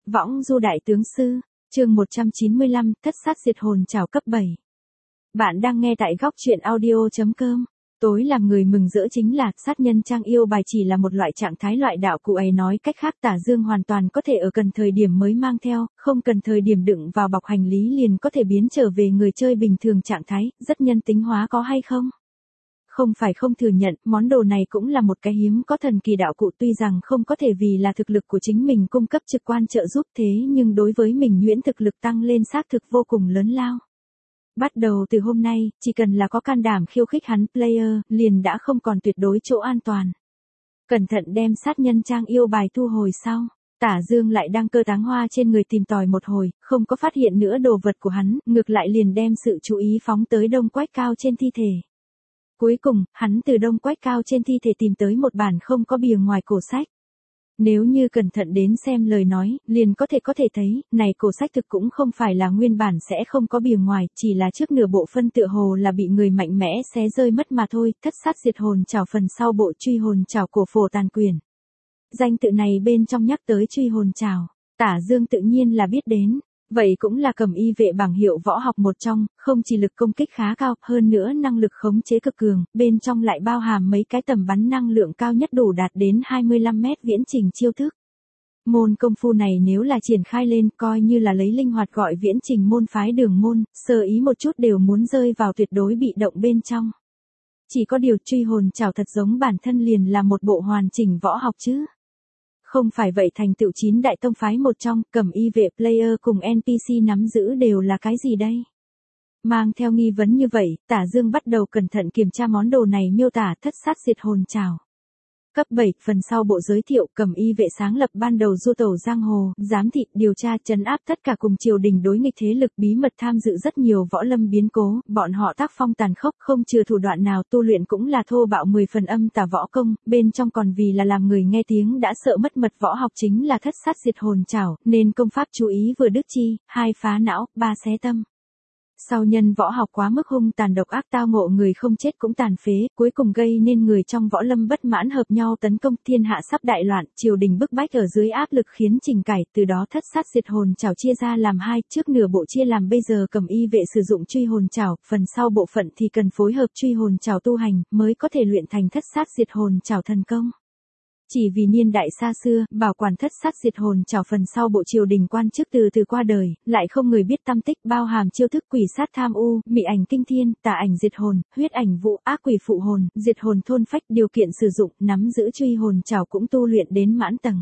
Võng du đại tướng sư, chương 195, thất sát diệt hồn trảo cấp 7. Bạn đang nghe tại góc truyện audio.com. Tối làm người mừng rỡ chính là, sát nhân trang yêu bài chỉ là một loại trạng thái loại đạo cụ ấy, nói cách khác Tả Dương hoàn toàn có thể ở cần thời điểm mới mang theo, không cần thời điểm đựng vào bọc hành lý liền có thể biến trở về người chơi bình thường trạng thái, rất nhân tính hóa có hay không? Không phải không thừa nhận, món đồ này cũng là một cái hiếm có thần kỳ đạo cụ, tuy rằng không có thể vì là thực lực của chính mình cung cấp trực quan trợ giúp, thế nhưng đối với mình nhuyễn thực lực tăng lên xác thực vô cùng lớn lao. Bắt đầu từ hôm nay, chỉ cần là có can đảm khiêu khích hắn player, liền đã không còn tuyệt đối chỗ an toàn. Cẩn thận đem sát nhân trang yêu bài thu hồi sau. Tả Dương lại đang cơ táng hoa trên người tìm tòi một hồi, không có phát hiện nữa đồ vật của hắn, ngược lại liền đem sự chú ý phóng tới đông quách cao trên thi thể. Cuối cùng, hắn từ đông quách cao trên thi thể tìm tới một bản không có bìa ngoài cổ sách. Nếu như cẩn thận đến xem lời nói, liền có thể thấy, này cổ sách thực cũng không phải là nguyên bản sẽ không có bìa ngoài, chỉ là trước nửa bộ phân tựa hồ là bị người mạnh mẽ xé rơi mất mà thôi. Thất sát diệt hồn trảo phần sau bộ truy hồn trảo cổ phổ tàn quyền. Danh tự này bên trong nhắc tới truy hồn trảo, Tả Dương tự nhiên là biết đến. Vậy cũng là cầm y vệ bảng hiệu võ học một trong, không chỉ lực công kích khá cao, hơn nữa năng lực khống chế cực cường, bên trong lại bao hàm mấy cái tầm bắn năng lượng cao nhất đủ đạt đến 25 mét viễn trình chiêu thức. Môn công phu này nếu là triển khai lên, coi như là lấy linh hoạt gọi viễn trình môn phái đường môn, sơ ý một chút đều muốn rơi vào tuyệt đối bị động bên trong. Chỉ có điều truy hồn trảo thật giống bản thân liền là một bộ hoàn chỉnh võ học chứ. Không phải vậy thành tựu 9 đại tông phái một trong, cầm y vệ player cùng NPC nắm giữ đều là cái gì đây? Mang theo nghi vấn như vậy, Tả Dương bắt đầu cẩn thận kiểm tra món đồ này miêu tả thất sát diệt hồn trảo. Cấp 7, phần sau bộ giới thiệu, cầm y vệ sáng lập ban đầu du tẩu giang hồ, giám thị, điều tra, trấn áp tất cả cùng triều đình đối nghịch thế lực, bí mật tham dự rất nhiều võ lâm biến cố, bọn họ tác phong tàn khốc, không chừa thủ đoạn nào, tu luyện cũng là thô bạo 10 phần âm tà võ công, bên trong còn vì là làm người nghe tiếng đã sợ mất mật võ học chính là thất sát diệt hồn trảo, nên công pháp chú ý vừa đứt chi, 2 phá não, 3 xé tâm. Sau nhân võ học quá mức hung tàn độc ác, tao ngộ người không chết cũng tàn phế, cuối cùng gây nên người trong võ lâm bất mãn hợp nhau tấn công, thiên hạ sắp đại loạn, triều đình bức bách ở dưới áp lực khiến trình cải, từ đó thất sát diệt hồn trảo chia ra làm hai, trước nửa bộ chia làm bây giờ cầm y vệ sử dụng truy hồn trảo, phần sau bộ phận thì cần phối hợp truy hồn trảo tu hành, mới có thể luyện thành thất sát diệt hồn trảo thần công. Chỉ vì niên đại xa xưa, bảo quản thất sát diệt hồn trảo phần sau bộ triều đình quan chức từ qua đời, lại không người biết tăm tích, bao hàm chiêu thức quỷ sát tham u, mị ảnh kinh thiên, tà ảnh diệt hồn, huyết ảnh vụ, ác quỷ phụ hồn, diệt hồn thôn phách, điều kiện sử dụng, nắm giữ truy hồn trảo cũng tu luyện đến mãn tầng.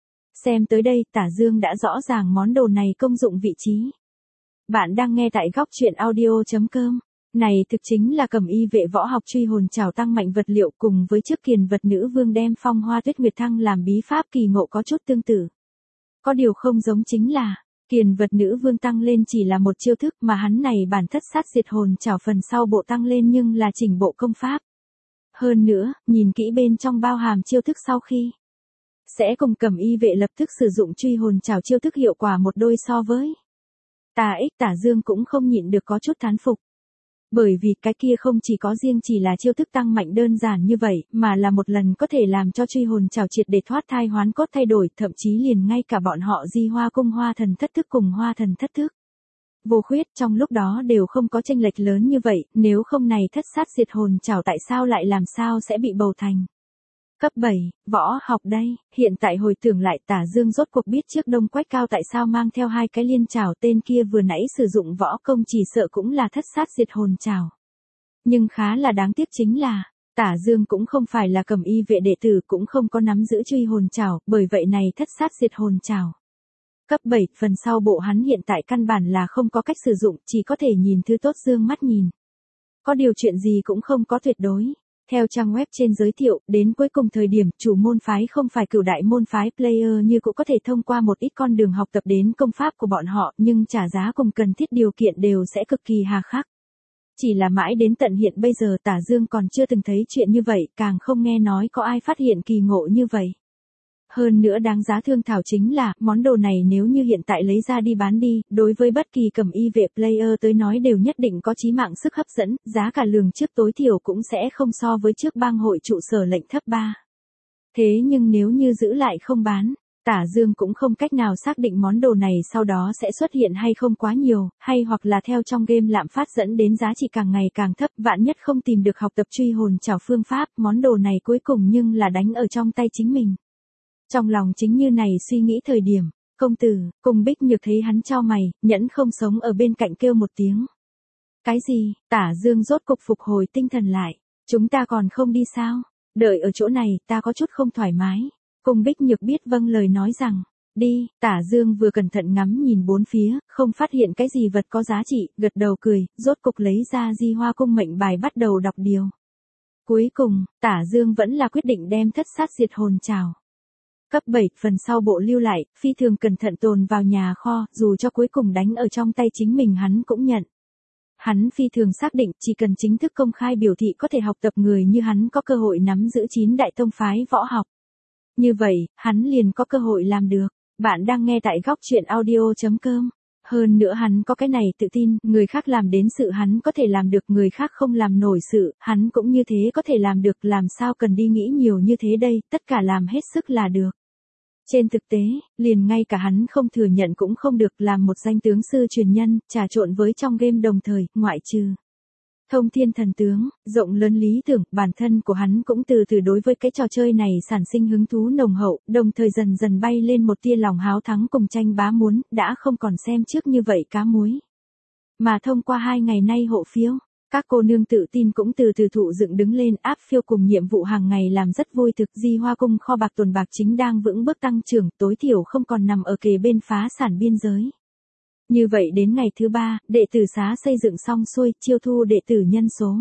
Xem tới đây, Tả Dương đã rõ ràng món đồ này công dụng vị trí. Bạn đang nghe tại góc truyện audio.com. Này thực chính là cầm y vệ võ học truy hồn trảo tăng mạnh vật liệu, cùng với trước Kiền Vật Nữ Vương đem Phong Hoa Tuyết Nguyệt Thăng làm bí pháp kỳ ngộ có chút tương tự. Có điều không giống chính là, Kiền Vật Nữ Vương tăng lên chỉ là một chiêu thức, mà hắn này bản thất sát diệt hồn trảo phần sau bộ tăng lên nhưng là chỉnh bộ công pháp. Hơn nữa, nhìn kỹ bên trong bao hàm chiêu thức sau khi sẽ cùng cầm y vệ lập tức sử dụng truy hồn trảo chiêu thức hiệu quả một đôi so với. Tả Dương cũng không nhịn được có chút thán phục. Bởi vì cái kia không chỉ có riêng chỉ là chiêu thức tăng mạnh đơn giản như vậy, mà là một lần có thể làm cho truy hồn trảo triệt để thoát thai hoán cốt thay đổi, thậm chí liền ngay cả bọn họ Di Hoa Cung Hoa Thần Thất Thức cùng Hoa Thần Thất Thức vô khuyết trong lúc đó đều không có chênh lệch lớn như vậy, nếu không này thất sát diệt hồn trảo tại sao lại làm sao sẽ bị bầu thành. Cấp 7, võ học đây, hiện tại hồi tưởng lại Tả Dương rốt cuộc biết trước đông quách cao tại sao mang theo 2 cái liên trảo, tên kia vừa nãy sử dụng võ công chỉ sợ cũng là thất sát diệt hồn trảo. Nhưng khá là đáng tiếc chính là, Tả Dương cũng không phải là cầm y vệ đệ tử, cũng không có nắm giữ truy hồn trảo, bởi vậy này thất sát diệt hồn trảo. Cấp 7, phần sau bộ hắn hiện tại căn bản là không có cách sử dụng, chỉ có thể nhìn thứ tốt dương mắt nhìn. Có điều chuyện gì cũng không có tuyệt đối. Theo trang web trên giới thiệu, đến cuối cùng thời điểm, chủ môn phái không phải cửu đại môn phái player như cũng có thể thông qua một ít con đường học tập đến công pháp của bọn họ, nhưng trả giá cùng cần thiết điều kiện đều sẽ cực kỳ hà khắc. Chỉ là mãi đến tận hiện bây giờ Tả Dương còn chưa từng thấy chuyện như vậy, càng không nghe nói có ai phát hiện kỳ ngộ như vậy. Hơn nữa đáng giá thương thảo chính là, món đồ này nếu như hiện tại lấy ra đi bán đi, đối với bất kỳ cầm y vệ player tới nói đều nhất định có chí mạng sức hấp dẫn, giá cả lường trước tối thiểu cũng sẽ không so với trước bang hội trụ sở lệnh thấp 3. Thế nhưng nếu như giữ lại không bán, Tả Dương cũng không cách nào xác định món đồ này sau đó sẽ xuất hiện hay không quá nhiều, hay hoặc là theo trong game lạm phát dẫn đến giá trị càng ngày càng thấp, vạn nhất không tìm được học tập truy hồn trảo phương pháp, món đồ này cuối cùng nhưng là đánh ở trong tay chính mình. Trong lòng chính như này suy nghĩ thời điểm, công tử, cùng Bích Nhược thấy hắn chau mày, nhẫn không sống ở bên cạnh kêu một tiếng. Cái gì? Tả Dương rốt cục phục hồi tinh thần lại. Chúng ta còn không đi sao? Đợi ở chỗ này, ta có chút không thoải mái. Cung Bích Nhược biết vâng lời nói rằng, đi, Tả Dương vừa cẩn thận ngắm nhìn bốn phía, không phát hiện cái gì vật có giá trị, gật đầu cười, rốt cục lấy ra Di Hoa cung mệnh bài bắt đầu đọc điều. Cuối cùng, Tả Dương vẫn là quyết định đem thất sát diệt hồn trảo. Cấp 7, phần sau bộ lưu lại, phi thường cẩn thận tồn vào nhà kho, dù cho cuối cùng đánh ở trong tay chính mình hắn cũng nhận. Hắn phi thường xác định chỉ cần chính thức công khai biểu thị có thể học tập người như hắn có cơ hội nắm giữ 9 đại tông phái võ học. Như vậy, hắn liền có cơ hội làm được. Bạn đang nghe tại góc truyện audio.com. Hơn nữa hắn có cái này tự tin, người khác làm đến sự hắn có thể làm được, người khác không làm nổi sự, hắn cũng như thế có thể làm được, làm sao cần đi nghĩ nhiều như thế đây, tất cả làm hết sức là được. Trên thực tế, liền ngay cả hắn không thừa nhận cũng không được, làm một danh tướng sư truyền nhân, trà trộn với trong game đồng thời, ngoại trừ thông thiên thần tướng, rộng lớn lý tưởng, bản thân của hắn cũng từ từ đối với cái trò chơi này sản sinh hứng thú nồng hậu, đồng thời dần dần bay lên một tia lòng háo thắng cùng tranh bá muốn, đã không còn xem trước như vậy cá muối. Mà thông qua 2 ngày nay hộ phiếu, các cô nương tự tin cũng từ từ thụ dựng đứng lên, áp phiêu cùng nhiệm vụ hàng ngày làm rất vui thực. Di Hoa cung kho bạc tồn bạc chính đang vững bước tăng trưởng, tối thiểu không còn nằm ở kề bên phá sản biên giới. Như vậy đến ngày thứ 3, đệ tử xá xây dựng xong xuôi, chiêu thu đệ tử nhân số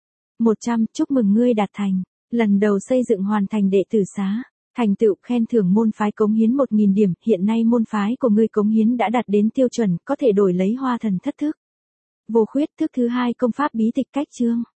100, chúc mừng ngươi đạt thành. Lần đầu xây dựng hoàn thành đệ tử xá. Thành tựu khen thưởng môn phái cống hiến 1000 điểm, hiện nay môn phái của ngươi cống hiến đã đạt đến tiêu chuẩn, có thể đổi lấy hoa thần thất thức. Vô khuyết thức thứ 2 công pháp bí tịch cách chương.